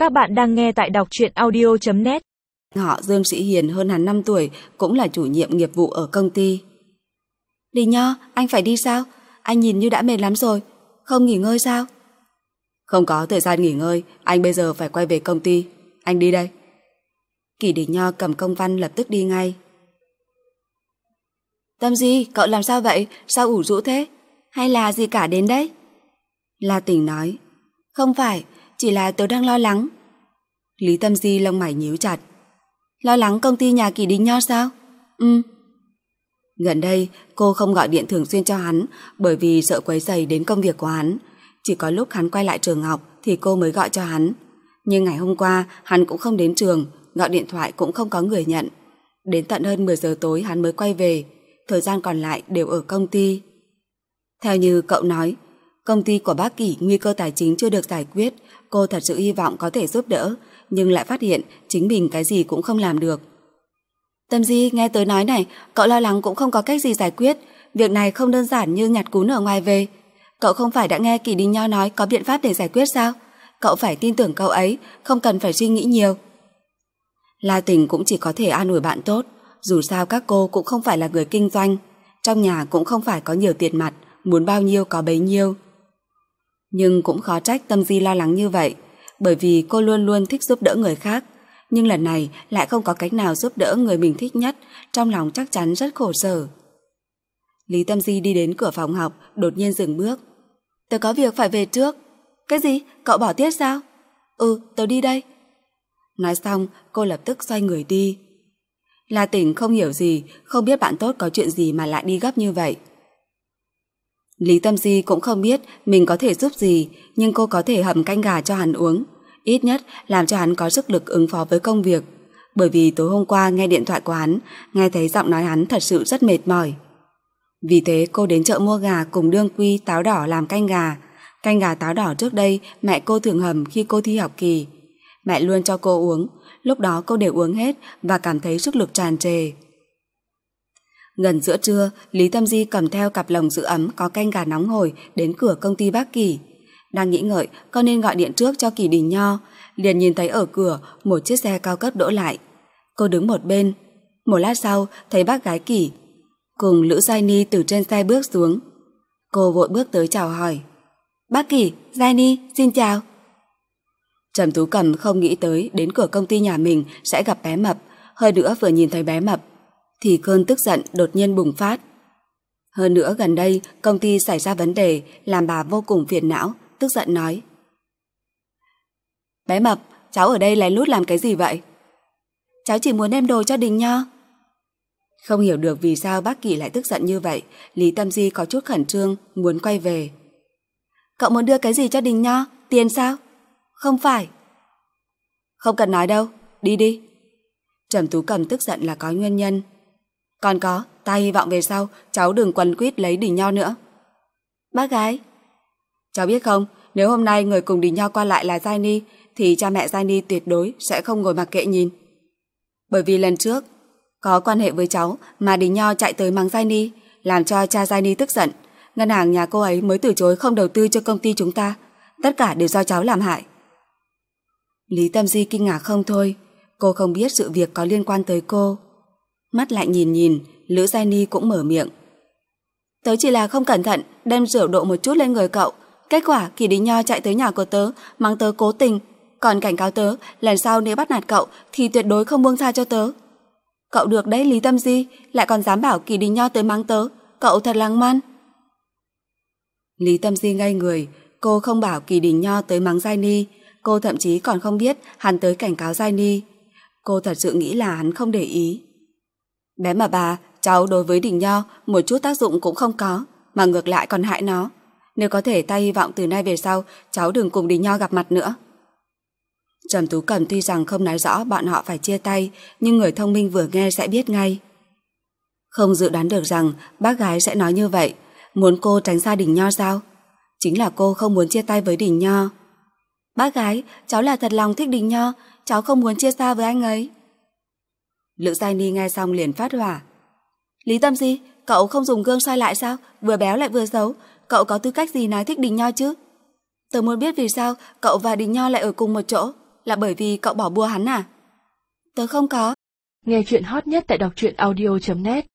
Các bạn đang nghe tại đọc truyện audio.net. Họ Dương Sĩ Hiền hơn hắn 5 tuổi, cũng là chủ nhiệm nghiệp vụ ở công ty. Đình Nho, anh phải đi sao? Anh nhìn như đã mệt lắm rồi, không nghỉ ngơi sao? Không có thời gian nghỉ ngơi, anh bây giờ phải quay về công ty. Anh đi đây. Kỷ Đình Nho cầm công văn lập tức đi ngay. Tâm Di, cậu làm sao vậy? Sao ủ rũ thế? Hay là gì cả đến đấy? La Tình nói. Không phải, chỉ là tớ đang lo lắng. Lý Tâm Di lông mày nhíu chặt. Lo lắng công ty nhà Kỷ Đình Nho sao? Gần đây cô không gọi điện thường xuyên cho hắn bởi vì sợ quấy rầy đến công việc của hắn. Chỉ có lúc hắn quay lại trường học thì cô mới gọi cho hắn. Nhưng ngày hôm qua hắn cũng không đến trường, gọi điện thoại cũng không có người nhận. Đến tận hơn 10 giờ tối hắn mới quay về, thời gian còn lại đều ở công ty. Theo như cậu nói, công ty của bác Kỷ nguy cơ tài chính chưa được giải quyết, cô thật sự hy vọng có thể giúp đỡ, nhưng lại phát hiện chính mình cái gì cũng không làm được. Tâm Di, nghe tớ nói này, cậu lo lắng cũng không có cách gì giải quyết, việc này không đơn giản như nhặt cún ở ngoài về. Cậu không phải đã nghe Kỷ Đình Nho nói có biện pháp để giải quyết sao? Cậu phải tin tưởng cậu ấy, không cần phải suy nghĩ nhiều. La Tình cũng chỉ có thể an ủi bạn tốt, dù sao các cô cũng không phải là người kinh doanh, trong nhà cũng không phải có nhiều tiền mặt, muốn bao nhiêu có bấy nhiêu. Nhưng cũng khó trách Tâm Di lo lắng như vậy, bởi vì cô luôn luôn thích giúp đỡ người khác, nhưng lần này lại không có cách nào giúp đỡ người mình thích nhất, trong lòng chắc chắn rất khổ sở. Lý Tâm Di đi đến cửa phòng học, đột nhiên dừng bước. Tớ có việc phải về trước. Cái gì? Cậu bỏ tiết sao? Tớ đi đây. Nói xong, cô lập tức xoay người đi. La Tình không hiểu gì, không biết bạn tốt có chuyện gì mà lại đi gấp như vậy. Lý Tâm Di cũng không biết mình có thể giúp gì, nhưng cô có thể hầm canh gà cho hắn uống, ít nhất làm cho hắn có sức lực ứng phó với công việc. Bởi vì tối hôm qua nghe điện thoại của hắn, nghe thấy giọng nói hắn thật sự rất mệt mỏi. Vì thế cô đến chợ mua gà cùng đương quy táo đỏ làm canh gà. Canh gà táo đỏ trước đây mẹ cô thường hầm khi cô thi học kỳ. Mẹ luôn cho cô uống, lúc đó cô đều uống hết và cảm thấy sức lực tràn trề. Gần giữa trưa, Lý Tâm Di cầm theo cặp lồng giữ ấm có canh gà nóng hổi đến cửa công ty bác Kỷ. Đang nghĩ ngợi có nên gọi điện trước cho Kỷ Đình Nho, liền nhìn thấy ở cửa một chiếc xe cao cấp đỗ lại. Cô đứng một bên. Một lát sau thấy bác gái Kỷ cùng Lữ Giai Ni từ trên xe bước xuống. Cô vội bước tới chào hỏi. Bác Kỷ, Giai Ni, xin chào. Trầm Tú Cầm không nghĩ tới đến cửa công ty nhà mình sẽ gặp bé Mập, hơn nữa vừa nhìn thấy bé Mập thì cơn tức giận đột nhiên bùng phát. Hơn nữa gần đây công ty xảy ra vấn đề làm bà vô cùng phiền não, tức giận nói. Bé Mập, cháu ở đây lén lút làm cái gì vậy? Cháu chỉ muốn đem đồ cho Đình Nho. Không hiểu được vì sao bác Kỷ lại tức giận như vậy, Lý Tâm Di có chút khẩn trương, muốn quay về. Cậu muốn đưa cái gì cho Đình Nho? Tiền sao? Không phải. Không cần nói đâu, đi đi. Trầm Tú Cầm tức giận là có nguyên nhân. Còn có, ta hy vọng về sau cháu đừng quấn quýt lấy Đình Nho nữa. Bác gái, cháu biết không, nếu hôm nay người cùng Đình Nho qua lại là Giai Ni thì cha mẹ Giai Ni tuyệt đối sẽ không ngồi mặc kệ nhìn. Bởi vì lần trước có quan hệ với cháu mà Đình Nho chạy tới mắng Giai Ni, làm cho cha Giai Ni tức giận. Ngân hàng nhà cô ấy mới từ chối không đầu tư cho công ty chúng ta. Tất cả đều do cháu làm hại. Lý Tâm Di kinh ngạc không thôi. Cô không biết sự việc có liên quan tới cô. Mắt lại nhìn, Lữ Giai Ni cũng mở miệng. Tớ chỉ là không cẩn thận đem rượu đổ một chút lên người cậu. Kết quả Kỷ Đình Nho chạy tới nhà của tớ, mắng tớ cố tình, còn cảnh cáo tớ lần sau nếu bắt nạt cậu thì tuyệt đối không buông tha cho tớ. Cậu được đấy Lý Tâm Di, lại còn dám bảo Kỷ Đình Nho tới mắng tớ, cậu thật lăng man. Lý Tâm Di ngây người, cô không bảo Kỷ Đình Nho tới mắng Giai Ni, cô thậm chí còn không biết hắn tới cảnh cáo Giai Ni. Cô thật sự nghĩ là hắn không để ý. Bé mà bà, cháu đối với Đình Nho một chút tác dụng cũng không có, mà ngược lại còn hại nó. Nếu có thể ta hy vọng từ nay về sau cháu đừng cùng Đình Nho gặp mặt nữa. Trầm Tú Cầm tuy rằng không nói rõ bọn họ phải chia tay, nhưng người thông minh vừa nghe sẽ biết ngay. Không dự đoán được rằng bác gái sẽ nói như vậy, muốn cô tránh xa Đình Nho sao? Chính là cô không muốn chia tay với Đình Nho. Bác gái, cháu là thật lòng thích Đình Nho, cháu không muốn chia xa với anh ấy. Lữ Giai Ni nghe xong liền phát hỏa. Lý Tâm Di, cậu không dùng gương soi lại sao? Vừa béo lại vừa xấu, cậu có tư cách gì nói thích Đình Nho chứ? Tớ muốn biết vì sao cậu và Đình Nho lại ở cùng một chỗ. là bởi vì cậu bỏ bua hắn à? Tớ không có. Nghe chuyện hot nhất tại đọc truyện audio.net